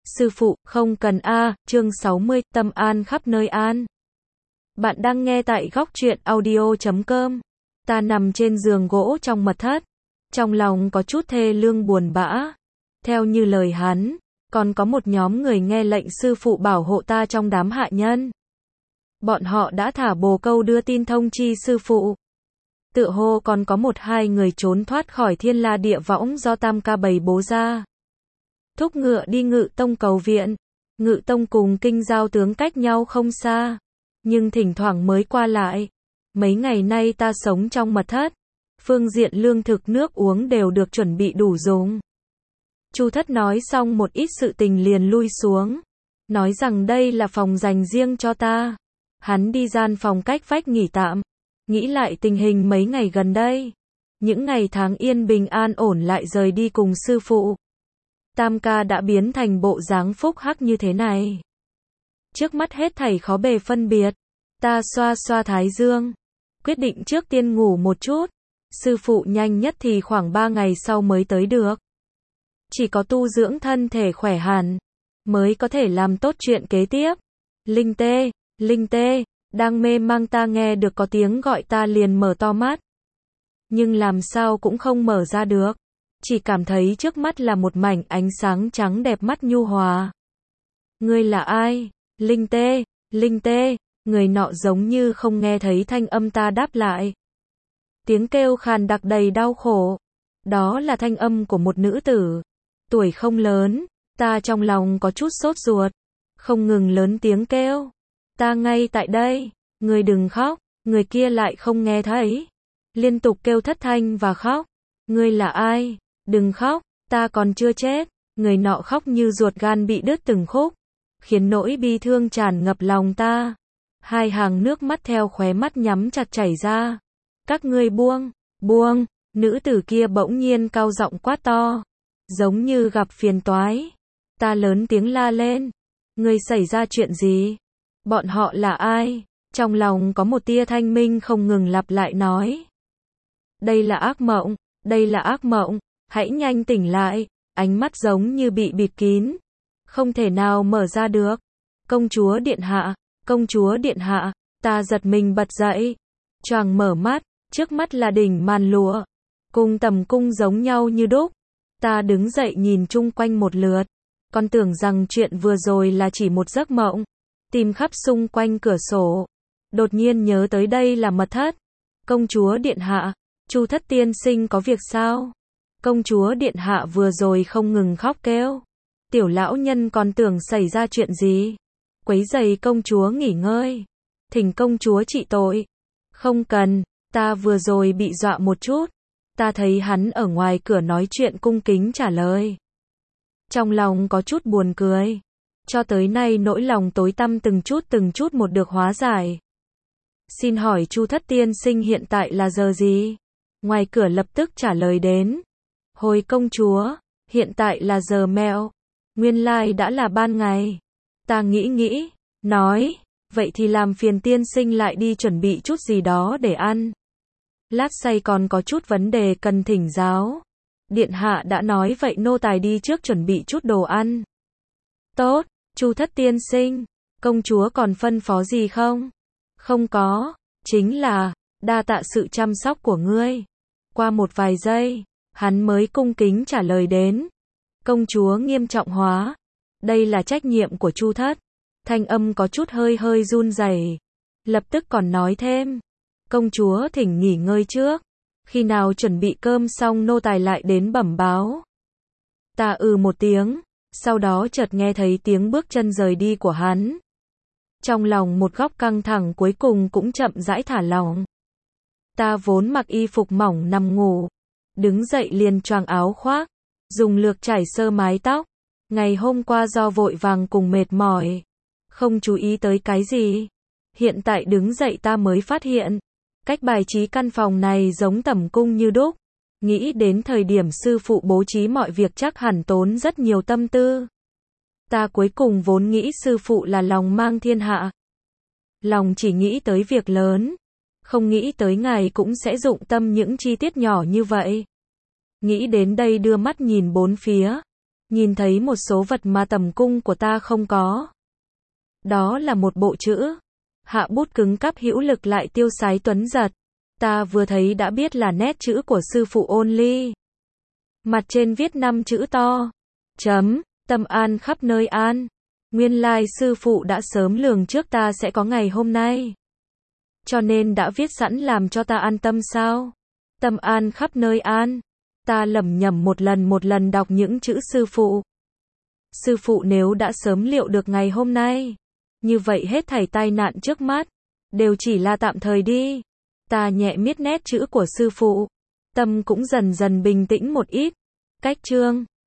Sư phụ, không cần a, chương 60, tâm an khắp nơi an. Bạn đang nghe tại góc truyện audio.com. Ta nằm trên giường gỗ trong mật thất. Trong lòng có chút thê lương buồn bã. Theo như lời hắn, còn có một nhóm người nghe lệnh sư phụ bảo hộ ta trong đám hạ nhân. Bọn họ đã thả bồ câu đưa tin thông chi sư phụ. Tựa hồ còn có một hai người trốn thoát khỏi thiên la địa võng do Tam Ca bày bố ra. Thúc ngựa đi Ngự Tông cầu viện. Ngự Tông cùng Kinh Giao tướng cách nhau không xa, nhưng thỉnh thoảng mới qua lại. Mấy ngày nay ta sống trong mật thất, phương diện lương thực nước uống đều được chuẩn bị đủ dùng. Chu Thất nói xong một ít sự tình liền lui xuống, nói rằng đây là phòng dành riêng cho ta. Hắn đi gian phòng cách vách nghỉ tạm, nghĩ lại tình hình mấy ngày gần đây, những ngày tháng yên bình an ổn lại rời đi cùng sư phụ. Tam Ca đã biến thành bộ dáng phúc hắc như thế này. Trước mắt hết thảy khó bề phân biệt. Ta xoa xoa thái dương, quyết định trước tiên ngủ một chút. Sư phụ nhanh nhất thì khoảng 3 ngày sau mới tới được. Chỉ có tu dưỡng thân thể khỏe hẳn, mới có thể làm tốt chuyện kế tiếp. Linh tê, đang mê mang ta nghe được có tiếng gọi ta liền mở to mắt. Nhưng làm sao cũng không mở ra được. Chỉ cảm thấy trước mắt là một mảnh ánh sáng trắng đẹp mắt nhu hòa. Ngươi là ai? Linh tê, người nọ giống như không nghe thấy thanh âm ta đáp lại. Tiếng kêu khàn đặc đầy đau khổ. Đó là thanh âm của một nữ tử. Tuổi không lớn, ta trong lòng có chút sốt ruột. Không ngừng lớn tiếng kêu. Ta ngay tại đây, người đừng khóc, người kia lại không nghe thấy. Liên tục kêu thất thanh và khóc. Ngươi là ai? Đừng khóc, ta còn chưa chết. Người nọ khóc như ruột gan bị đứt từng khúc, khiến nỗi bi thương tràn ngập lòng ta. Hai hàng nước mắt theo khóe mắt nhắm chặt chảy ra. Các ngươi buông, nữ tử kia bỗng nhiên cao giọng quát to, giống như gặp phiền toái. Ta lớn tiếng la lên, ngươi xảy ra chuyện gì? Bọn họ là ai? Trong lòng có một tia thanh minh không ngừng lặp lại nói. Đây là ác mộng, hãy nhanh tỉnh lại. Ánh mắt giống như bị bịt kín, không thể nào mở ra được. Công chúa điện hạ, ta giật mình bật dậy, choàng mở mắt, trước mắt là đỉnh màn lụa, cùng tầm cung giống nhau như đúc. Ta đứng dậy nhìn chung quanh một lượt, còn tưởng rằng chuyện vừa rồi là chỉ một giấc mộng, tìm khắp xung quanh cửa sổ, đột nhiên nhớ tới đây là mật thất. Công chúa điện hạ, Chu Thất tiên sinh có việc sao? Công chúa điện hạ vừa rồi không ngừng khóc kêu. Tiểu lão nhân còn tưởng xảy ra chuyện gì. Quấy rầy công chúa nghỉ ngơi. Thỉnh công chúa trị tội. Không cần, ta vừa rồi bị dọa một chút. Ta thấy hắn ở ngoài cửa nói chuyện cung kính trả lời. Trong lòng có chút buồn cười. Cho tới nay nỗi lòng tối tăm từng chút một được hóa giải. Xin hỏi Chu Thất tiên sinh hiện tại là giờ gì? Ngoài cửa lập tức trả lời đến. Hồi công chúa, hiện tại là giờ mẹo. Nguyên lai đã là ban ngày. Ta nghĩ, nói, vậy thì làm phiền tiên sinh lại đi chuẩn bị chút gì đó để ăn. Lát say còn có chút vấn đề cần thỉnh giáo. Điện hạ đã nói vậy nô tài đi trước chuẩn bị chút đồ ăn. Tốt, Chu Thất tiên sinh, công chúa còn phân phó gì không? Không có, chính là, đa tạ sự chăm sóc của ngươi. Qua một vài giây, hắn mới cung kính trả lời đến. Công chúa nghiêm trọng hóa. Đây là trách nhiệm của Chu Thất. Thanh âm có chút hơi run rẩy. Lập tức còn nói thêm. Công chúa thỉnh nghỉ ngơi trước. Khi nào chuẩn bị cơm xong nô tài lại đến bẩm báo. Ta một tiếng. Sau đó chợt nghe thấy tiếng bước chân rời đi của hắn. Trong lòng một góc căng thẳng cuối cùng cũng chậm rãi thả lỏng. Ta vốn mặc y phục mỏng nằm ngủ. Đứng dậy liền choàng áo khoác, dùng lược chải sơ mái tóc. Ngày hôm qua do vội vàng cùng mệt mỏi, không chú ý tới cái gì. Hiện tại đứng dậy ta mới phát hiện, cách bài trí căn phòng này giống tẩm cung như đúc. Nghĩ đến thời điểm sư phụ bố trí mọi việc chắc hẳn tốn rất nhiều tâm tư. Ta cuối cùng vốn nghĩ sư phụ là lòng mang thiên hạ. Lòng chỉ nghĩ tới việc lớn, không nghĩ tới ngài cũng sẽ dụng tâm những chi tiết nhỏ như vậy. Nghĩ đến đây đưa mắt nhìn bốn phía. nhìn thấy một số vật mà tầm cung của ta không có. Đó là một bộ chữ. Hạ bút cứng cáp hữu lực lại tiêu sái tuấn giật. Ta vừa thấy đã biết là nét chữ của sư phụ Ôn Ly. Mặt trên viết 5 chữ to. Chấm, tâm an khắp nơi an. Nguyên lai sư phụ đã sớm lường trước ta sẽ có ngày hôm nay. Cho nên đã viết sẵn làm cho ta an tâm sao? Tâm an khắp nơi an. Ta lẩm nhẩm một lần đọc những chữ sư phụ. Sư phụ nếu đã sớm liệu được ngày hôm nay, như vậy hết thảy tai nạn trước mắt đều chỉ là tạm thời đi. Ta nhẹ miết nét chữ của sư phụ, tâm cũng dần dần bình tĩnh một ít. Cách chương